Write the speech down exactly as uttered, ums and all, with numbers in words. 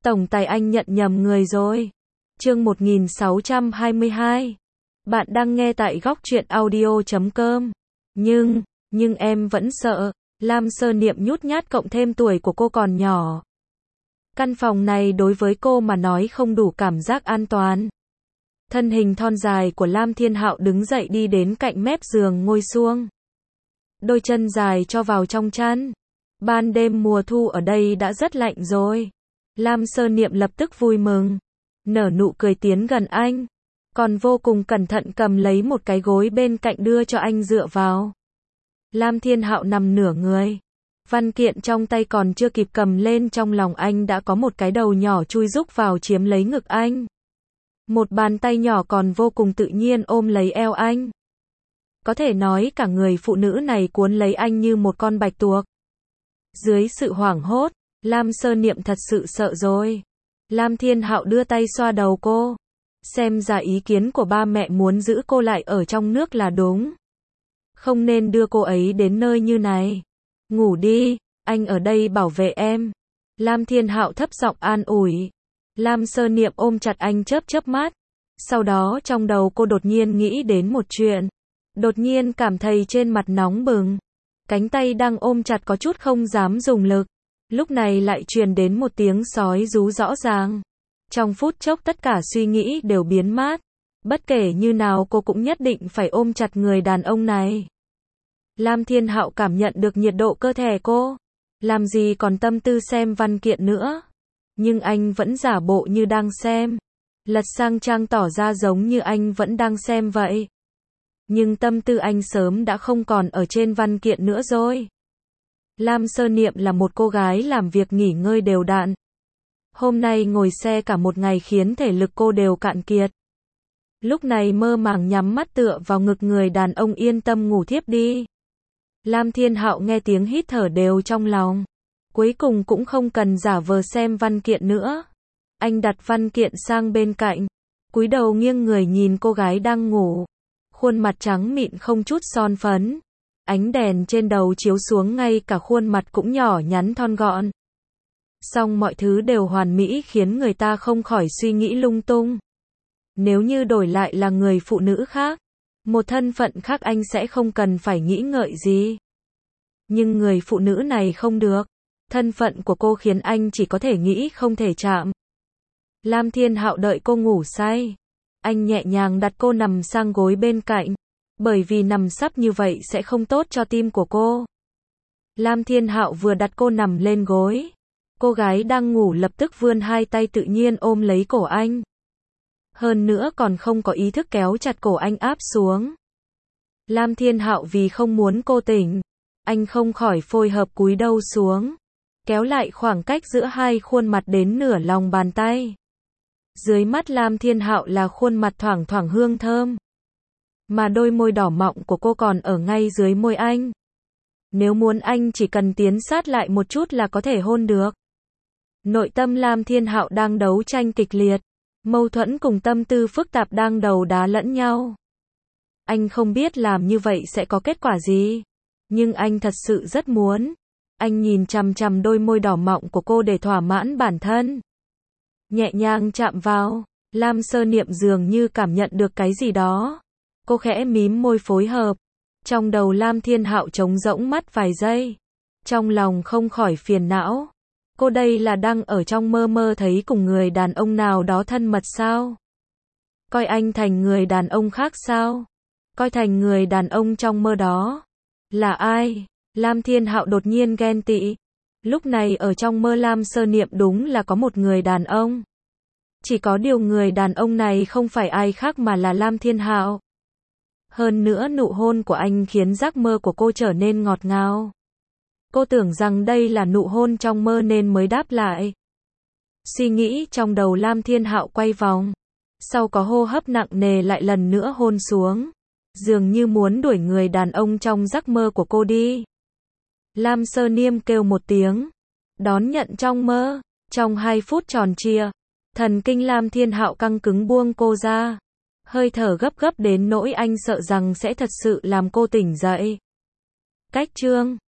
Tổng tài anh nhận nhầm người rồi. Chương một nghìn sáu trăm hai mươi hai. Bạn đang nghe tại góc truyện audio chấm com. Nhưng, nhưng em vẫn sợ. Lam Sơ Niệm nhút nhát cộng thêm tuổi của cô còn nhỏ. Căn phòng này đối với cô mà nói không đủ cảm giác an toàn. Thân hình thon dài của Lam Thiên Hạo đứng dậy đi đến cạnh mép giường ngồi xuống. Đôi chân dài cho vào trong chăn. Ban đêm mùa thu ở đây đã rất lạnh rồi. Lam Sơ Niệm lập tức vui mừng. Nở nụ cười tiến gần anh. Còn vô cùng cẩn thận cầm lấy một cái gối bên cạnh đưa cho anh dựa vào. Lam Thiên Hạo nằm nửa người. Văn kiện trong tay còn chưa kịp cầm lên, trong lòng anh đã có một cái đầu nhỏ chui rúc vào chiếm lấy ngực anh. Một bàn tay nhỏ còn vô cùng tự nhiên ôm lấy eo anh. Có thể nói cả người phụ nữ này cuốn lấy anh như một con bạch tuộc. Dưới sự hoảng hốt, Lam Sơ Niệm thật sự sợ rồi. Lam Thiên Hạo đưa tay xoa đầu cô. Xem ra ý kiến của ba mẹ muốn giữ cô lại ở trong nước là đúng. Không nên đưa cô ấy đến nơi như này. Ngủ đi, anh ở đây bảo vệ em. Lam Thiên Hạo thấp giọng an ủi. Lam Sơ Niệm ôm chặt anh chớp chớp mắt. Sau đó trong đầu cô đột nhiên nghĩ đến một chuyện. Đột nhiên cảm thấy trên mặt nóng bừng. Cánh tay đang ôm chặt có chút không dám dùng lực. Lúc này lại truyền đến một tiếng sói rú rõ ràng. Trong phút chốc tất cả suy nghĩ đều biến mất. Bất kể như nào cô cũng nhất định phải ôm chặt người đàn ông này. Lam Thiên Hạo cảm nhận được nhiệt độ cơ thể cô. Làm gì còn tâm tư xem văn kiện nữa. Nhưng anh vẫn giả bộ như đang xem. Lật sang trang tỏ ra giống như anh vẫn đang xem vậy. Nhưng tâm tư anh sớm đã không còn ở trên văn kiện nữa rồi. Lam Sơ Niệm là một cô gái làm việc nghỉ ngơi đều đặn. Hôm nay ngồi xe cả một ngày khiến thể lực cô đều cạn kiệt. Lúc này mơ màng nhắm mắt tựa vào ngực người đàn ông yên tâm ngủ thiếp đi. Lam Thiên Hạo nghe tiếng hít thở đều trong lòng. Cuối cùng cũng không cần giả vờ xem văn kiện nữa. Anh đặt văn kiện sang bên cạnh. Cúi đầu nghiêng người nhìn cô gái đang ngủ. Khuôn mặt trắng mịn không chút son phấn. Ánh đèn trên đầu chiếu xuống ngay cả khuôn mặt cũng nhỏ nhắn thon gọn. Song mọi thứ đều hoàn mỹ khiến người ta không khỏi suy nghĩ lung tung. Nếu như đổi lại là người phụ nữ khác, một thân phận khác anh sẽ không cần phải nghĩ ngợi gì. Nhưng người phụ nữ này không được. Thân phận của cô khiến anh chỉ có thể nghĩ không thể chạm. Lam Thiên Hạo đợi cô ngủ say. Anh nhẹ nhàng đặt cô nằm sang gối bên cạnh. Bởi vì nằm sấp như vậy sẽ không tốt cho tim của cô. Lam Thiên Hạo vừa đặt cô nằm lên gối. Cô gái đang ngủ lập tức vươn hai tay tự nhiên ôm lấy cổ anh. Hơn nữa còn không có ý thức kéo chặt cổ anh áp xuống. Lam Thiên Hạo vì không muốn cô tỉnh. Anh không khỏi phối hợp cúi đầu xuống. Kéo lại khoảng cách giữa hai khuôn mặt đến nửa lòng bàn tay. Dưới mắt Lam Thiên Hạo là khuôn mặt thoảng thoảng hương thơm. Mà đôi môi đỏ mọng của cô còn ở ngay dưới môi anh. Nếu muốn anh chỉ cần tiến sát lại một chút là có thể hôn được. Nội tâm Lam Thiên Hạo đang đấu tranh kịch liệt. Mâu thuẫn cùng tâm tư phức tạp đang đấu đá lẫn nhau. Anh không biết làm như vậy sẽ có kết quả gì. Nhưng anh thật sự rất muốn. Anh nhìn chằm chằm đôi môi đỏ mọng của cô để thỏa mãn bản thân. Nhẹ nhàng chạm vào. Lam Sơ Niệm dường như cảm nhận được cái gì đó. Cô khẽ mím môi phối hợp. Trong đầu Lam Thiên Hạo trống rỗng mắt vài giây. Trong lòng không khỏi phiền não. Cô đây là đang ở trong mơ mơ thấy cùng người đàn ông nào đó thân mật sao? Coi anh thành người đàn ông khác sao? Coi thành người đàn ông trong mơ đó. Là ai? Lam Thiên Hạo đột nhiên ghen tị. Lúc này ở trong mơ Lam Sơ Niệm đúng là có một người đàn ông. Chỉ có điều người đàn ông này không phải ai khác mà là Lam Thiên Hạo. Hơn nữa nụ hôn của anh khiến giấc mơ của cô trở nên ngọt ngào. Cô tưởng rằng đây là nụ hôn trong mơ nên mới đáp lại. Suy nghĩ trong đầu Lam Thiên Hạo quay vòng. Sau có hô hấp nặng nề lại lần nữa hôn xuống. Dường như muốn đuổi người đàn ông trong giấc mơ của cô đi. Lam Sơ Niệm kêu một tiếng. Đón nhận trong mơ. Trong hai phút tròn trịa. Thần kinh Lam Thiên Hạo căng cứng buông cô ra. Hơi thở gấp gấp đến nỗi anh sợ rằng sẽ thật sự làm cô tỉnh dậy. Cách chương